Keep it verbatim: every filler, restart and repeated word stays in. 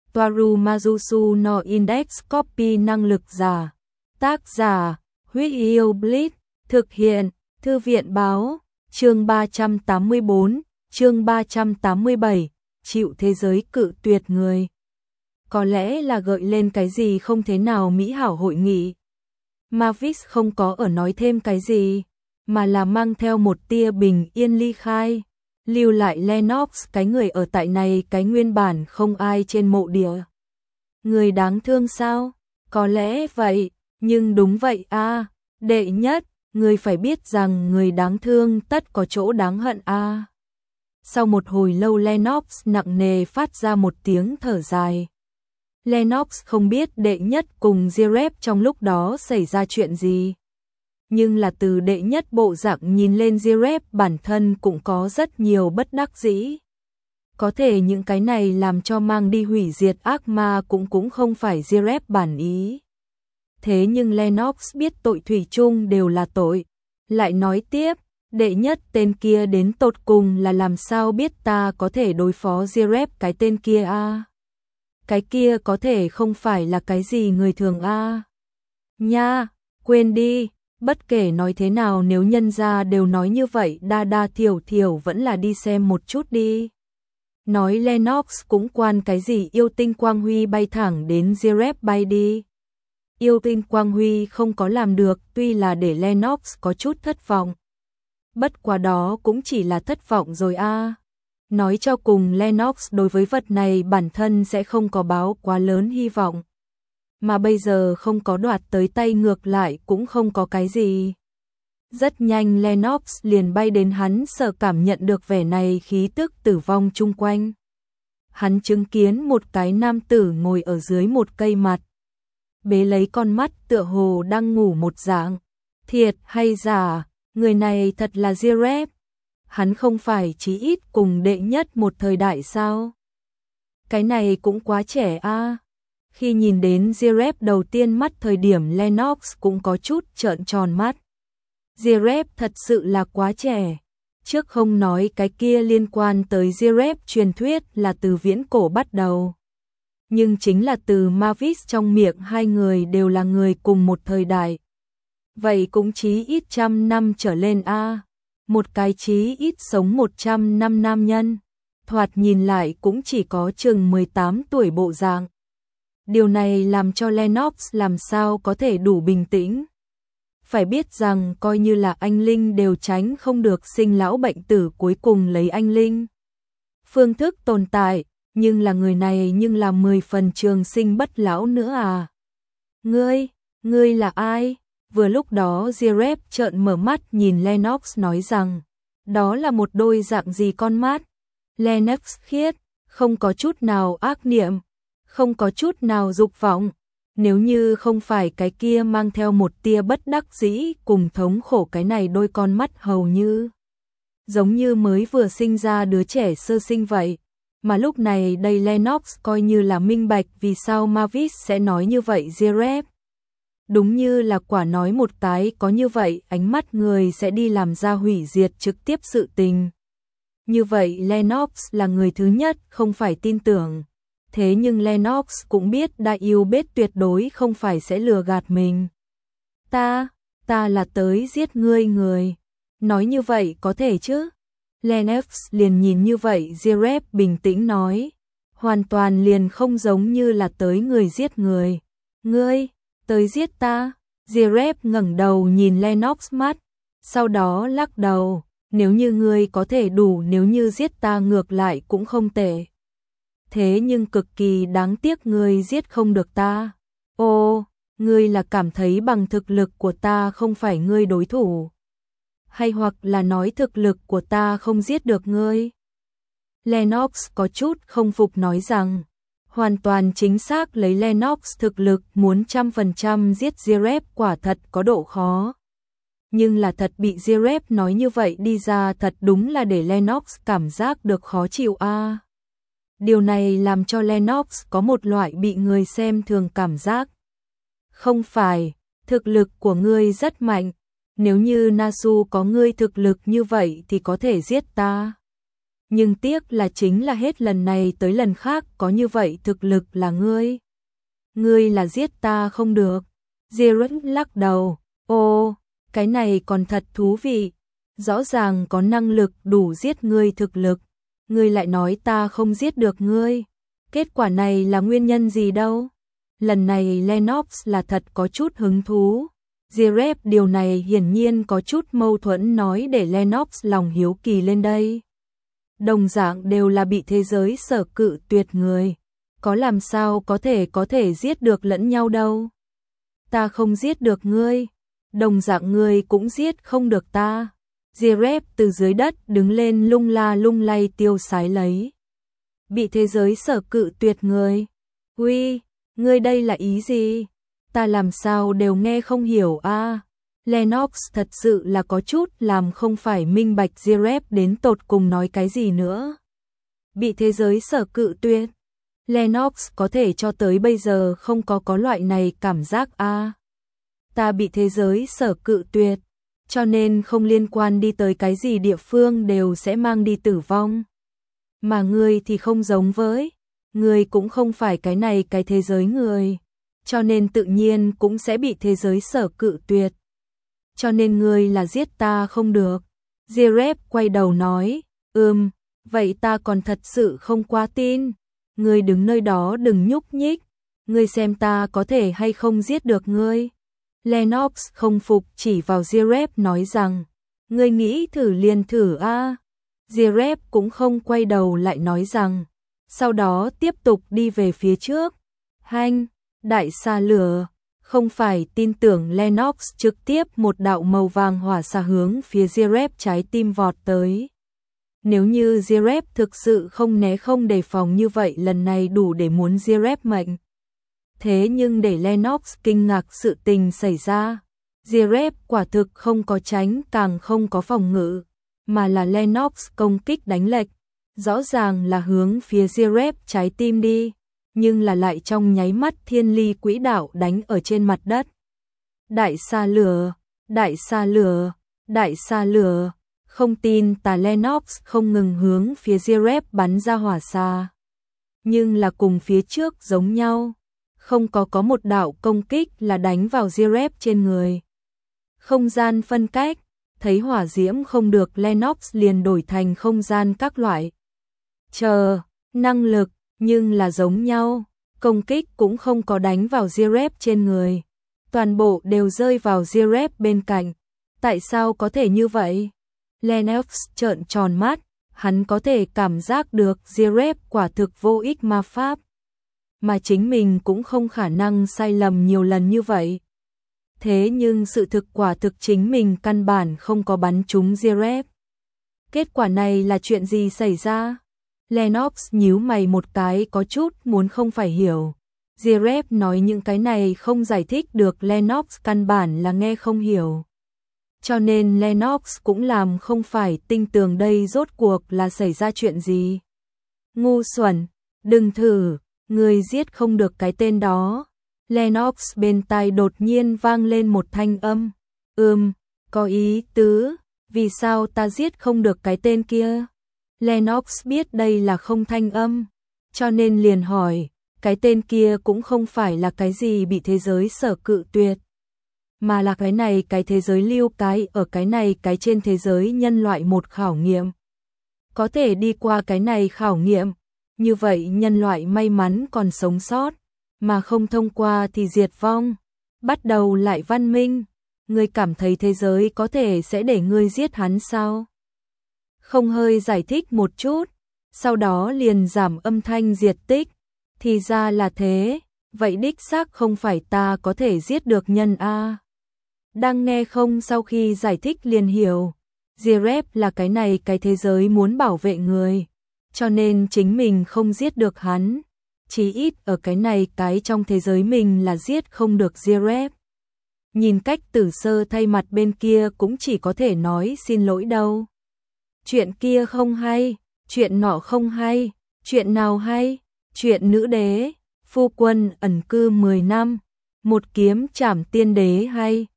Toaru Majusu no Index Copy năng lực giả. Tác giả, Huyết Yêu Blitz, thực hiện, Thư viện báo, chương ba trăm tám mươi bốn, chương ba trăm tám mươi bảy, chịu thế giới cự tuyệt người. Có lẽ là gợi lên cái gì không thế nào mỹ hảo hội nghị. Mavis không có ở nói thêm cái gì, mà là mang theo một tia bình yên ly khai, lưu lại Lennox cái người ở tại này cái nguyên bản không ai trên mộ địa. Người đáng thương sao? Có lẽ vậy, nhưng đúng vậy a, đệ nhất, người phải biết rằng người đáng thương tất có chỗ đáng hận a. Sau một hồi lâu Lennox nặng nề phát ra một tiếng thở dài. Lennox không biết đệ nhất cùng Zeref trong lúc đó xảy ra chuyện gì. Nhưng là từ đệ nhất bộ dạng nhìn lên Zeref bản thân cũng có rất nhiều bất đắc dĩ. Có thể những cái này làm cho mang đi hủy diệt ác ma cũng cũng không phải Zeref bản ý. Thế nhưng Lennox biết tội thủy chung đều là tội. Lại nói tiếp, đệ nhất tên kia đến tột cùng là làm sao biết ta có thể đối phó Zeref cái tên kia a? À? Cái kia có thể không phải là cái gì người thường a. À? Nha, quên đi, bất kể nói thế nào nếu nhân gia đều nói như vậy đa đa thiểu thiểu vẫn là đi xem một chút đi. Nói Lennox cũng quan cái gì yêu tinh quang huy bay thẳng đến Zeref bay đi. Yêu tinh quang huy không có làm được tuy là để Lennox có chút thất vọng. Bất quá đó cũng chỉ là thất vọng rồi a. À. Nói cho cùng Lennox đối với vật này bản thân sẽ không có báo quá lớn hy vọng. Mà bây giờ không có đoạt tới tay ngược lại cũng không có cái gì. Rất nhanh Lennox liền bay đến hắn sợ cảm nhận được vẻ này khí tức tử vong chung quanh. Hắn chứng kiến một cái nam tử ngồi ở dưới một cây mặt. Bế lấy con mắt tựa hồ đang ngủ một dạng. Thiệt hay giả, người này thật là Zeref. Hắn không phải chí ít cùng đệ nhất một thời đại sao? Cái này cũng quá trẻ a. À. Khi nhìn đến Zeref đầu tiên mắt thời điểm Lennox cũng có chút trợn tròn mắt. Zeref thật sự là quá trẻ. Trước không nói cái kia liên quan tới Zeref truyền thuyết là từ viễn cổ bắt đầu. Nhưng chính là từ Mavis trong miệng hai người đều là người cùng một thời đại. Vậy cũng chí ít trăm năm trở lên a. À. Một cái chí ít sống một trăm năm nam nhân. Thoạt nhìn lại cũng chỉ có chừng mười tám tuổi bộ dạng. Điều này làm cho Lennox làm sao có thể đủ bình tĩnh. Phải biết rằng coi như là anh Linh đều tránh không được sinh lão bệnh tử cuối cùng lấy anh Linh. Phương thức tồn tại, nhưng là người này nhưng là mười phần trường sinh bất lão nữa à. Ngươi, ngươi là ai? Vừa lúc đó Zeref trợn mở mắt nhìn Lennox nói rằng, đó là một đôi dạng gì con mắt? Lennox khiết, không có chút nào ác niệm, không có chút nào dục vọng. Nếu như không phải cái kia mang theo một tia bất đắc dĩ cùng thống khổ cái này đôi con mắt hầu như giống như mới vừa sinh ra đứa trẻ sơ sinh vậy. Mà lúc này đây Lennox coi như là minh bạch vì sao Mavis sẽ nói như vậy Zeref. Đúng như là quả nói một cái có như vậy ánh mắt người sẽ đi làm ra hủy diệt trực tiếp sự tình. Như vậy Lennox là người thứ nhất không phải tin tưởng. Thế nhưng Lennox cũng biết đại yêu bết tuyệt đối không phải sẽ lừa gạt mình. Ta, ta là tới giết ngươi người. Nói như vậy có thể chứ? Lennox liền nhìn như vậy Zeref bình tĩnh nói. Hoàn toàn liền không giống như là tới người giết người. Ngươi, tới giết ta? Zeref ngẩng đầu nhìn Lennox mắt. Sau đó lắc đầu. Nếu như ngươi có thể đủ nếu như giết ta ngược lại cũng không tệ. Thế nhưng cực kỳ đáng tiếc ngươi giết không được ta. Ô, ngươi là cảm thấy bằng thực lực của ta không phải ngươi đối thủ. Hay hoặc là nói thực lực của ta không giết được ngươi. Lennox có chút không phục nói rằng, hoàn toàn chính xác lấy Lennox thực lực muốn trăm phần trăm giết Zeref quả thật có độ khó. Nhưng là thật bị Zeref nói như vậy đi ra thật đúng là để Lennox cảm giác được khó chịu a. À. Điều này làm cho Lennox có một loại bị người xem thường cảm giác. Không phải, thực lực của ngươi rất mạnh, nếu như Nasu có ngươi thực lực như vậy thì có thể giết ta. Nhưng tiếc là chính là hết lần này tới lần khác có như vậy thực lực là ngươi. Ngươi là giết ta không được. Jiren lắc đầu, ô, cái này còn thật thú vị. Rõ ràng có năng lực đủ giết ngươi thực lực. Ngươi lại nói ta không giết được ngươi. Kết quả này là nguyên nhân gì đâu? Lần này Lennox là thật có chút hứng thú. Jirep điều này hiển nhiên có chút mâu thuẫn nói để Lennox lòng hiếu kỳ lên đây. Đồng dạng đều là bị thế giới sở cự tuyệt người. Có làm sao có thể có thể giết được lẫn nhau đâu. Ta không giết được ngươi. Đồng dạng ngươi cũng giết không được ta. Jirep từ dưới đất đứng lên lung la lung lay tiêu sái lấy. Bị thế giới sở cự tuyệt người. Uy, ngươi đây là ý gì? Ta làm sao đều nghe không hiểu a. À, Lennox thật sự là có chút làm không phải minh bạch Jirep đến tột cùng nói cái gì nữa. Bị thế giới sở cự tuyệt. Lennox có thể cho tới bây giờ không có có loại này cảm giác a. À, ta bị thế giới sở cự tuyệt, cho nên không liên quan đi tới cái gì địa phương đều sẽ mang đi tử vong. Mà ngươi thì không giống với, ngươi cũng không phải cái này cái thế giới người, cho nên tự nhiên cũng sẽ bị thế giới sở cự tuyệt. Cho nên ngươi là giết ta không được. Jirep quay đầu nói, ừm, vậy ta còn thật sự không quá tin. Ngươi đứng nơi đó đừng nhúc nhích, ngươi xem ta có thể hay không giết được ngươi. Lennox không phục chỉ vào Jirep nói rằng, ngươi nghĩ thử liền thử a. À. Jirep cũng không quay đầu lại nói rằng, sau đó tiếp tục đi về phía trước. Hanh, đại xà lửa, không phải tin tưởng Lennox trực tiếp một đạo màu vàng hỏa xà hướng phía Jirep trái tim vọt tới. Nếu như Jirep thực sự không né không đề phòng như vậy lần này đủ để muốn Jirep mệnh. Thế nhưng để Lennox kinh ngạc sự tình xảy ra, Jirep quả thực không có tránh càng không có phòng ngự, mà là Lennox công kích đánh lệch, rõ ràng là hướng phía Jirep trái tim đi, nhưng là lại trong nháy mắt thiên ly quỹ đạo đánh ở trên mặt đất. Đại xà lửa, đại xà lửa, đại xà lửa, không tin tà Lennox không ngừng hướng phía Jirep bắn ra hỏa xà. Nhưng là cùng phía trước giống nhau. Không có có một đạo công kích là đánh vào Jirep trên người. Không gian phân cách, thấy hỏa diễm không được Lennox liền đổi thành không gian các loại. Chờ, năng lực, nhưng là giống nhau, công kích cũng không có đánh vào Jirep trên người. Toàn bộ đều rơi vào Jirep bên cạnh. Tại sao có thể như vậy? Lennox trợn tròn mắt, hắn có thể cảm giác được Jirep quả thực vô ích ma pháp. Mà chính mình cũng không khả năng sai lầm nhiều lần như vậy. Thế nhưng sự thực quả thực chính mình căn bản không có bắn trúng Jirep. Kết quả này là chuyện gì xảy ra? Lennox nhíu mày một cái có chút muốn không phải hiểu. Jirep nói những cái này không giải thích được Lennox căn bản là nghe không hiểu. Cho nên Lennox cũng làm không phải tinh tường đây rốt cuộc là xảy ra chuyện gì. Ngu xuẩn, đừng thử. Người giết không được cái tên đó. Lennox bên tai đột nhiên vang lên một thanh âm. Ừm, có ý tứ, vì sao ta giết không được cái tên kia? Lennox biết đây là không thanh âm, cho nên liền hỏi, cái tên kia cũng không phải là cái gì bị thế giới sở cự tuyệt, mà là cái này cái thế giới lưu cái ở cái này cái trên thế giới nhân loại một khảo nghiệm. Có thể đi qua cái này khảo nghiệm. Như vậy nhân loại may mắn còn sống sót, mà không thông qua thì diệt vong, bắt đầu lại văn minh. Ngươi cảm thấy thế giới có thể sẽ để ngươi giết hắn sao? Không hơi giải thích một chút, sau đó liền giảm âm thanh diệt tích. Thì ra là thế, vậy đích xác không phải ta có thể giết được nhân a. Đang nghe không sau khi giải thích liền hiểu, Jirep là cái này cái thế giới muốn bảo vệ người. Cho nên chính mình không giết được hắn, chí ít ở cái này cái trong thế giới mình là giết không được Jirep. Nhìn cách Tử Sơ thay mặt bên kia cũng chỉ có thể nói xin lỗi đâu. Chuyện kia không hay, chuyện nọ không hay, chuyện nào hay, chuyện nữ đế, phu quân ẩn cư mười năm, một kiếm trảm tiên đế hay.